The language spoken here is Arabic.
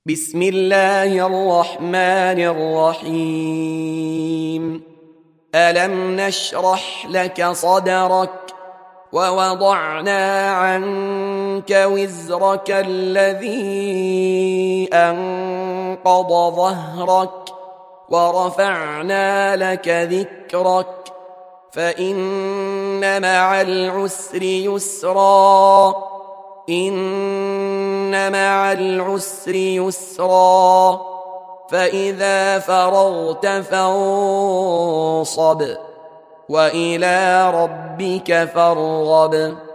بسم الله الرحمن الرحيم. ألم نشرح لك صدرك ووضعنا عنك وزرك الذي أنقض ظهرك ورفعنا لك ذكرك فإن مع العسر يسرا إن مع العسر يسرا فإذا فرغت فانصب وإلى ربك فارغب.